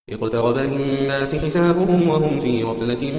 اقترب للناس حسابهم وهم في غفلة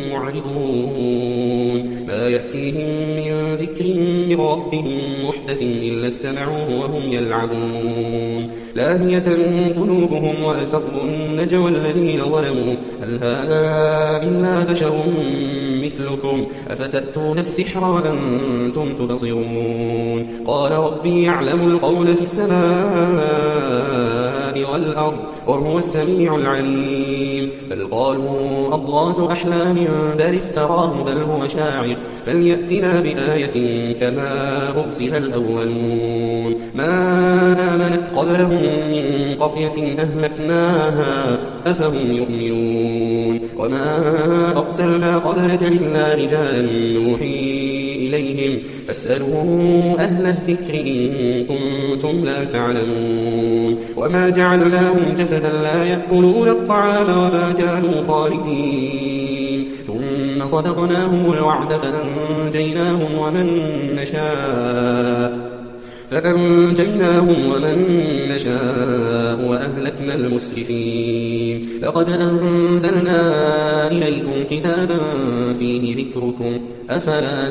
معرضون ما يأتيهم من ذكر من ربهم محدث إلا استمعوه وهم يلعبون لاهية قلوبهم وأسروا النجوى الذين ظلموا هل هذا إلا بشر مثلكم أفتأتون السحر وأنتم تبصرون قال ربي يعلم القول في السماء والأرض وهو السميع العليم بل قالوا أضغاث أحلام بل افتراه بل هو شاعر فليأتنا بآية كما أرسل الأولون ما آمنت قبلهم من قرية أهلكناها أفهم يؤمنون وما أرسلنا قبلك إلا رجالا نوحي إليهم فاسألوا أهل الذكر إن كنتم لا تعلمون وما جعلناهم جسدا لا يأكلون الطعام وما كانوا خالدين ثم صدقناهم الوعد فأنجيناهم ومن نشاء وأهلكنا المسرفين لقد أنزلنا إليكم كتابا فيه ذكركم أفلا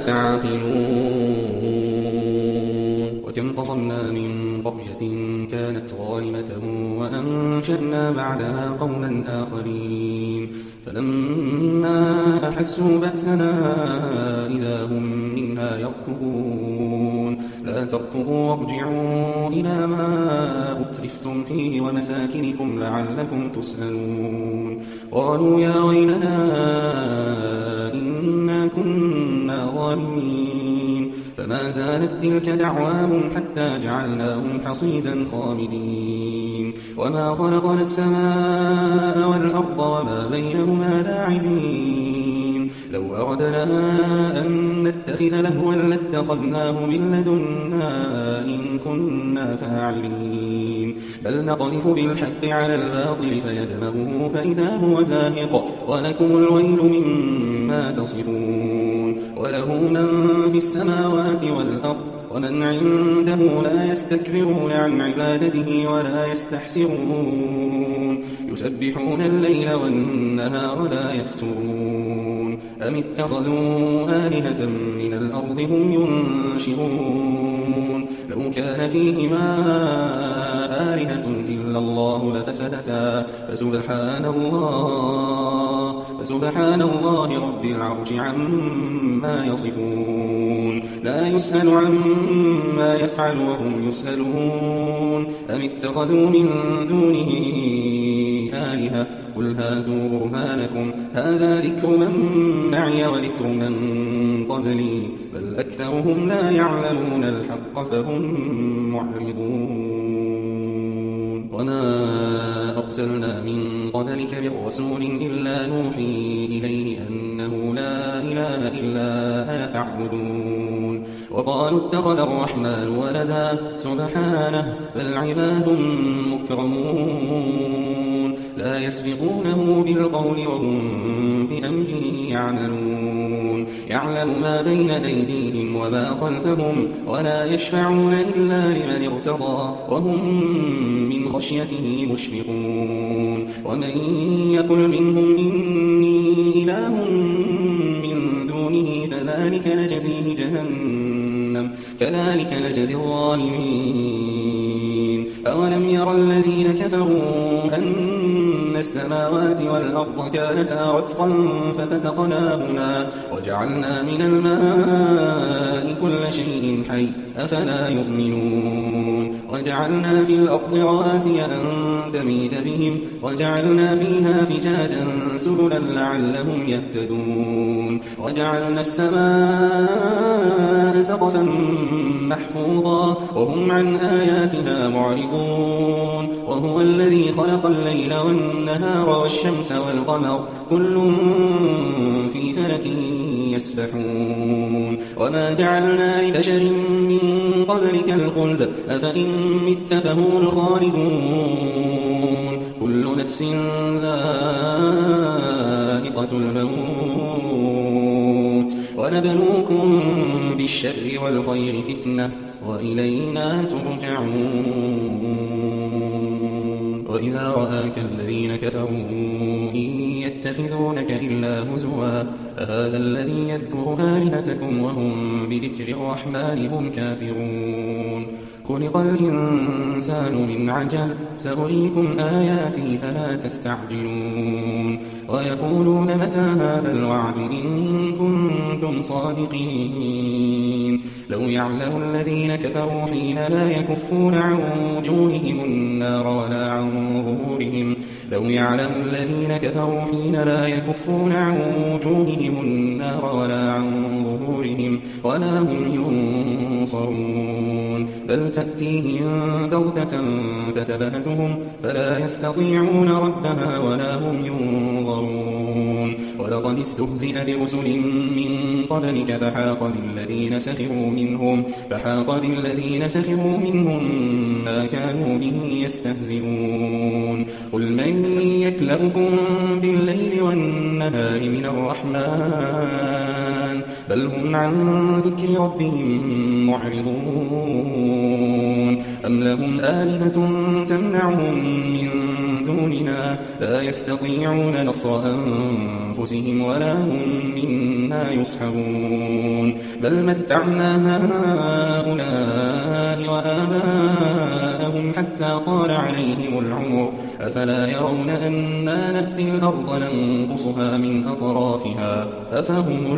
تعقلون وكم قصمنا من قرية كانت ظالمة وأنشأنا بعدها قوما آخرين فلما أحسوا بأسنا إذا هم منها يركضون لا تركضوا وارجعوا إلى ما أترفتم فيه ومساكنكم لعلكم تسألون قالوا يا ويلنا إنا كنا ظالمين فما زالت تلك دعواهم حتى جعلناهم حصيدا خامدين وما خلقنا السماء والأرض وما بينهما لاعبين لو أردنا أن نتخذ لهوا لاتخذناه من لدنا إن كنا فاعلين بل نقذف بالحق على الباطل فيدمغه فإذا هو زاهق ولكم الويل مما تصفون وله من في السماوات والأرض ومن عنده لا يستكبرون عن عبادته ولا يستحسرون يسبحون الليل والنهار لا يفترون أم اتخذوا آلهة من الأرض هم ينشرون لو كان فيهما آلهة إلا الله لفسدتا فسبحان الله رب العرش عما يصفون لا يسأل عما يفعل وهم يسألون أم اتخذوا من دونه آلهة قل هاتوا برهانكم هذا ذكر من معي وذكر من قبلي بل أكثرهم لا يعلمون الحق فهم معرضون وما أرسلنا من قبلك من رسول إلا نوحي إليه أنه لا إله إلا أنا فاعبدون وقالوا اتخذ الرحمن ولدا سبحانه بل عباد مكرمون لا يسبقونه بالقول وهم بأمره يعملون يعلم ما بين أيديهم وما خلفهم ولا يشفعون إلا لمن ارتضى وهم من خشيته مشفقون ومن يقل منهم إني إله من دونه فذلك نجزيه جهنم كذلك نجزي الظالمين أولم ير الذين كفروا أن السماوات والأرض كانتا رتقا ففتقناهما وجعلنا من الماء كل شيء حي أفلا يؤمنون وجعلنا في الأرض رواسي أن تميد بهم وجعلنا فيها فجاجا سبلا لعلهم يهتدون وجعلنا السماء سقفا محفوظا وهم عن آياتها معرضون وهو الذي خلق الليل والنهار والشمس والقمر كل في فلك يسبحون وما جعلنا لبشر من قبلك الخلد أفإن مت فهم الخالدون كل نفس ذائقة الموت ونبلوكم بالشر والخير فتنة وإلينا ترجعون وإذا رآك الذين كفروا إن يتخذونك إلا هزوا أهذا الذي يذكر آلهتكم وهم بذكر الرحمن هم كافرون خلق الإنسان من عجل سأريكم آياتي فلا تستعجلون ويقولون متى هذا الوعد إن كنتم صادقين لو يعلم الذين كفروا حين لا يكفون عن وجوههم النار ولا عن ظهورهم لو يعلم الذين كفروا حين لا يكفون عن وجوههم النار ولا عن ظهورهم ولا هم ينصرون بل تأتيهم بغتة فتبهتهم فلا يستطيعون ردها ولا هم ينظرون ولقد استهزئ برسل من قبلك فحاق بالذين سخروا منهم ما كانوا به يستهزئون قل من يكلؤكم بالليل والنهار من الرحمن بل هم عن ذكر ربهم معرضون أم لهم آلهة تمنعهم من دوننا لا يستطيعون نصر أنفسهم ولا هم منا يصحبون بل متعنا هؤلاء وآباءهم حتى طال عليهم العمر أفلا يرون أنا نأتي الأرض ننقصها من أطرافها أفهم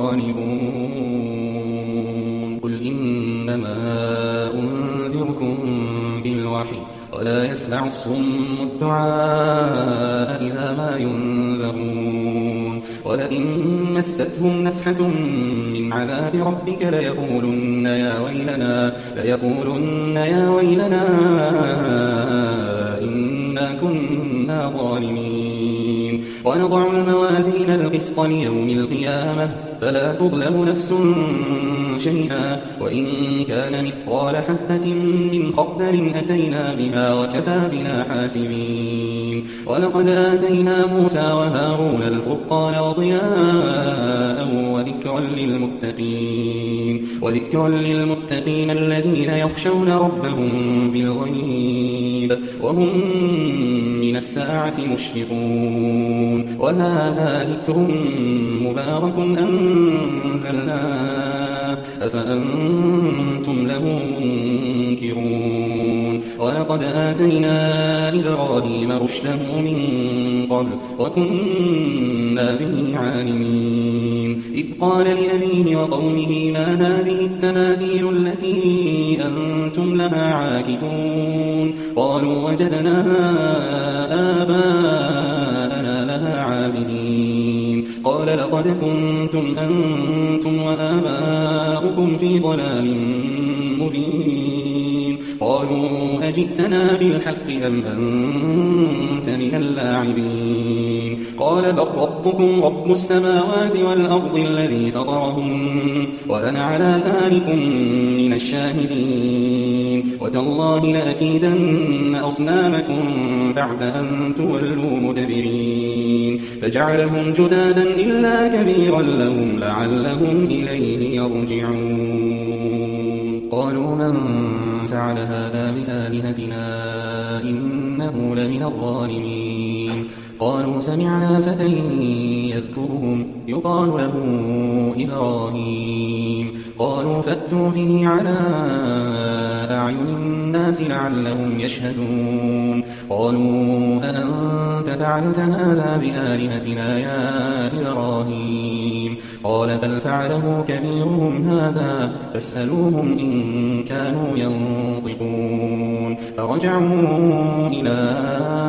الغالبون قل إنما أنذركم بالوحي ولا يسمع الصم الدعاء إذا ما ينذرون ولئن مستهم نفحة من عذاب ربك ليقولن يا ويلنا إنا كنا ظالمين ونضع الموازين القسط ليوم القيامة فلا تظلم نفس شيئا وإن كان مثقال حبة من خردل أتينا بها وكفى بنا حاسبين ولقد آتينا موسى وهارون الفرقان وضياء وذكرا للمتقين الذين يخشون ربهم بالغيب وهم من الساعة مشفقون وهذا ذكر مبارك أنزلناه أفأنتم له منكرون ولقد آتينا إبراهيم رشده من قبل وكنا به عالمين إذ قال لأبيه وقومه ما هذه التماثيل التي أنتم لها عاكفون قالوا وجدنا آباءنا لها عابدين قال لقد كنتم أنتم وآباؤكم في ضلال مبين قالوا أجئتنا بالحق أم أنت من اللاعبين قال بل ربكم رب السماوات والأرض الذي فطرهم وأنا على ذلكم من الشاهدين وتالله لأكيدن أصنامكم بعد أن تولوا مدبرين فجعلهم جذاذا إلا كبيرا لهم لعلهم إليه يرجعون قالوا من فعل هذا بآلهتنا إنه لمن الظالمين قالوا سمعنا فتى يذكرهم يقال له إبراهيم قالوا فأتوا به على أعين الناس لعلهم يشهدون قالوا أأنت فعلت هذا بآلهتنا يا إبراهيم قال بل فعله كبيرهم هذا فاسألوهم إن كانوا ينطقون فرجعوا إلى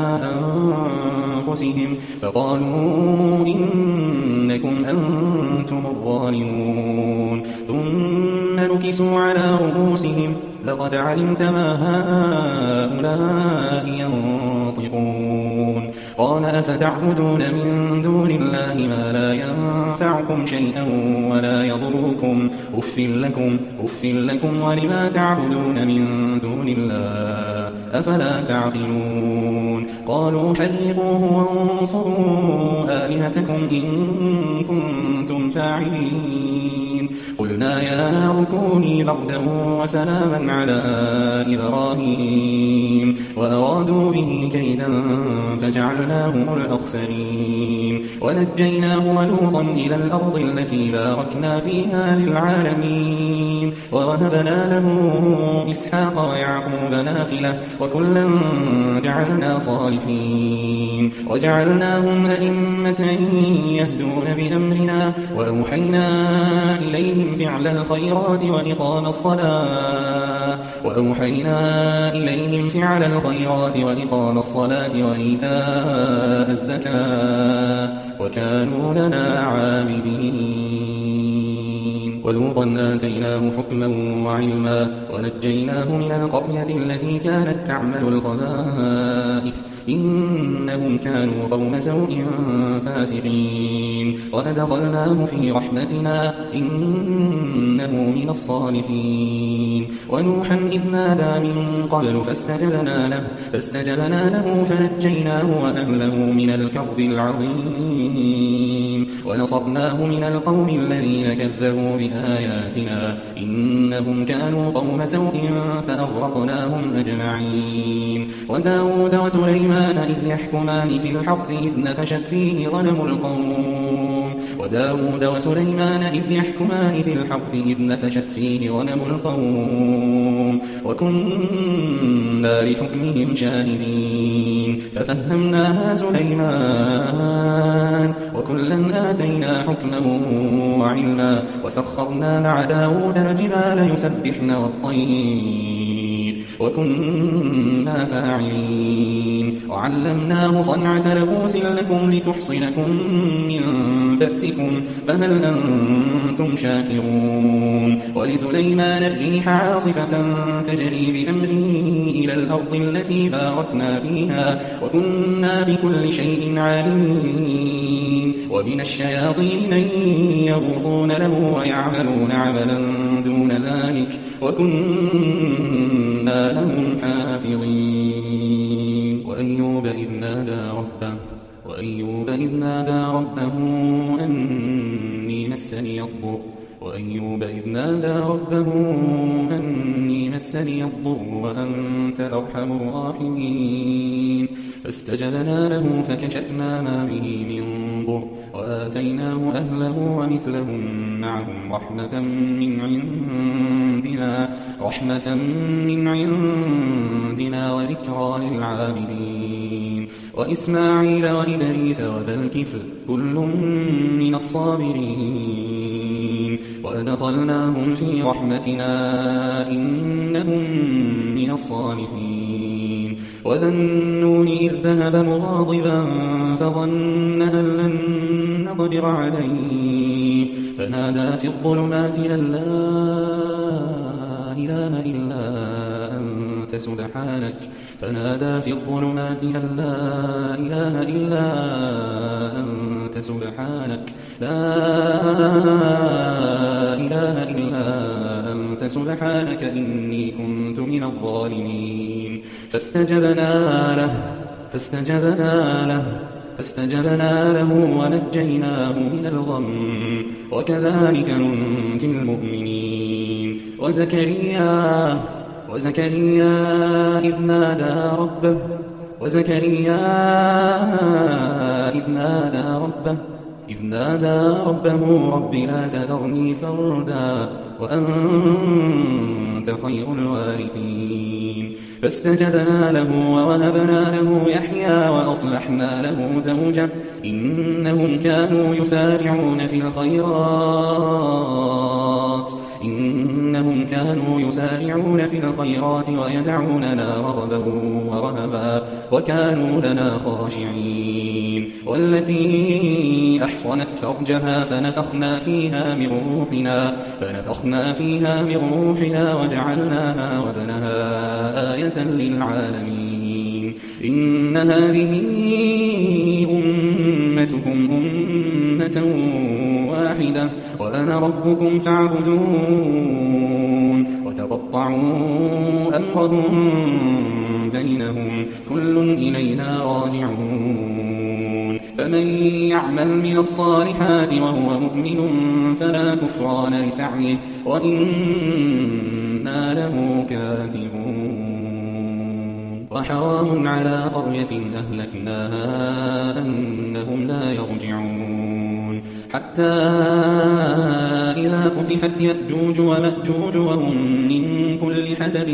أنفسهم فقالوا إنكم أنتم الظالمون ثم نكسوا على رؤوسهم لقد علمت ما هؤلاء ينطقون قال أفتعبدون من دون الله ما لا ينفعكم شيئا ولا يضركم أف لكم ولما تعبدون من دون الله أفلا تعقلون قالوا حرقوه وانصروا آلهتكم إن كنتم فاعلين قل قلنا يا نار كوني بردا وسلاما على إبراهيم وأرادوا به كيدا فجعلناهم الأخسرين ونجيناه ولوطا إلى الأرض التي باركنا فيها للعالمين ووهبنا له إسحاق ويعقوب نافلة وكلا جعلنا صالحين وجعلناهم أئمة يهدون بأمرنا وأوحينا إليهم فعل الخيرات وإقام الصلاة وإيتاء الزكاة وكانوا لنا عابدين ولوطا آتيناه حكما وعلما ونجيناه من القرية التي كانت تعمل الخبائث إنهم كانوا قوم سوء فاسقين وأدخلناه في رحمتنا إنه من الصالحين ونوحا إذ نادى من قبل فاستجبنا له فنجيناه وأهله من الكرب العظيم ونصرناه من القوم الذين كذبوا بآياتنا إنهم كانوا قوم سوء فأغرقناهم أجمعين وداود وسليمان إذ يحكمان في الحرث إذ نفشت فيه غنم القوم وكنا لحكمهم شاهدين ففهمناها سليمان وكلا آتينا حكما وعلما وسخرنا مع داود الجبال يسبحن والطير وكنا فاعلين وعلمناه صنعة لبوس لكم لتحصنكم من بأسكم فهل أنتم شاكرون ولسليمان الريح عاصفة تجري بأمره إلى الأرض التي باركنا فيها وكنا بكل شيء عالمين ومن الشياطين من يغوصون له ويعملون عملا دون ذلك وكنا لهم حافظين وأيوب إذ نادى ربه أني مسني الضر وأنت أرحم الراحمين فاستجبنا له فكشفنا ما به من ضر وآتيناه أهله ومثلهم معهم رحمة من عندنا وذكرى للعابدين وإسماعيل وإدريس وذا الكفل كل من الصابرين وأدخلناهم في رحمتنا إنهم من الصالحين وذا النون إذ ذهب مغاضبا فظن أن لن نقدر عليه فنادى في الظلمات أن لا إله إلا أنت سبحانك إني كنت من الظالمين فاستجبنا له ونجيناه من الغم وكذلك ننجي المؤمنين وزكريا إذ نادى ربه رب لا تذرني فردا وأنت خير الوارثين فاستجبنا له ووهبنا له يحيى وأصلحنا له زوجه إنهم كانوا يسارعون في الخيرات ويدعوننا رغبا ورهبا وكانوا لنا خاشعين والتي أحصنت فرجها فنفخنا فيها من روحنا وجعلناها وابنها آية للعالمين إن هذه أمتكم أمة واحدة وأنا ربكم فاعبدون وتقطعوا أمرهم بينهم كل إلينا راجعون فمن يعمل من الصالحات وهو مؤمن فلا كفران لسعيه وإنا له كاتبون. وحرام على قرية أهلكناها أنهم لا يرجعون حتى إذا فتحت يأجوج ومأجوج وهم من كل حدب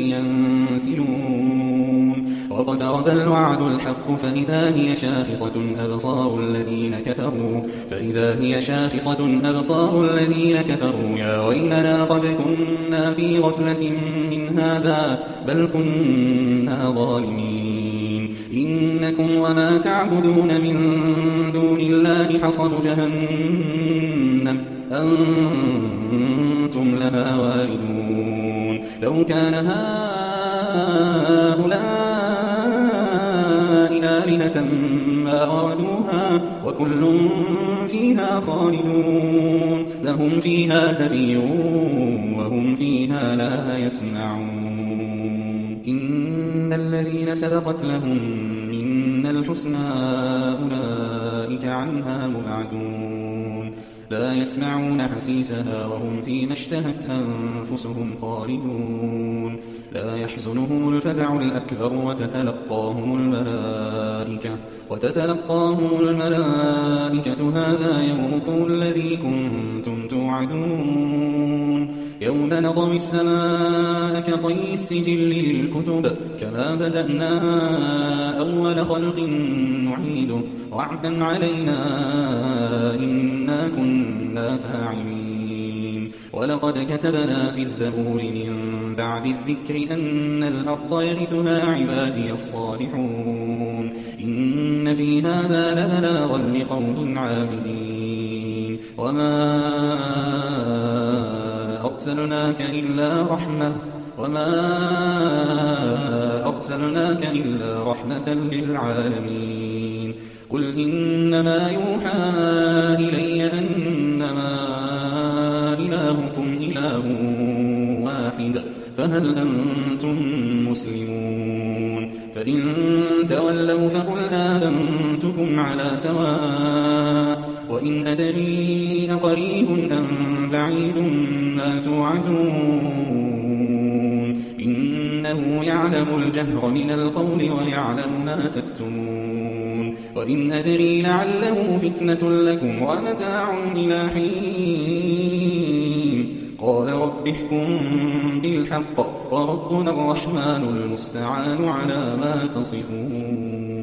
ينسلون واقترب الوعد الحق فإذا هي شاخصة أبصار الذين كفروا يا ويلنا قد كنا في غفلة من هذا بل كنا ظالمين إنكم وما تعبدون من دون الله حصب جهنم أنتم لها واردون لو كان هؤلاء آلهة ما وردوها وكل فيها خالدون لهم فيها زفير وهم فيها لا يسمعون إن الذين سبقت لهم منا الحسنى أولئك عنها مبعدون لا يسمعون حسيسها وهم فيما اشتهت أنفسهم خالدون لا يحزنهم الفزع الأكبر وتتلقاهم الملائكة هذا يومكم الذي كنتم توعدون يوم نطوي السماء كطي السجل للكتب كما بدأنا أول خلق نعيده وعدا علينا إنا كنا فاعلين ولقد كتبنا في الزبور من بعد الذكر أن الأرض يرثها عبادي الصالحون إن في هذا لبلاغا لقوم عابدين وما أرسلناك إلا رحمة للعالمين قل إنما يوحى إلي أنما إلهكم إله واحد فهل أنتم مسلمون فإن تولوا فقل آذنتكم على سواء وإن أدري أقريب أم بعيد ما توعدون إنه يعلم الجهر من القول ويعلم ما تكتمون وإن أدري لعله فتنة لكم ومتاع إلى حين قال رب احكم بالحق وربنا الرحمن المستعان على ما تصفون.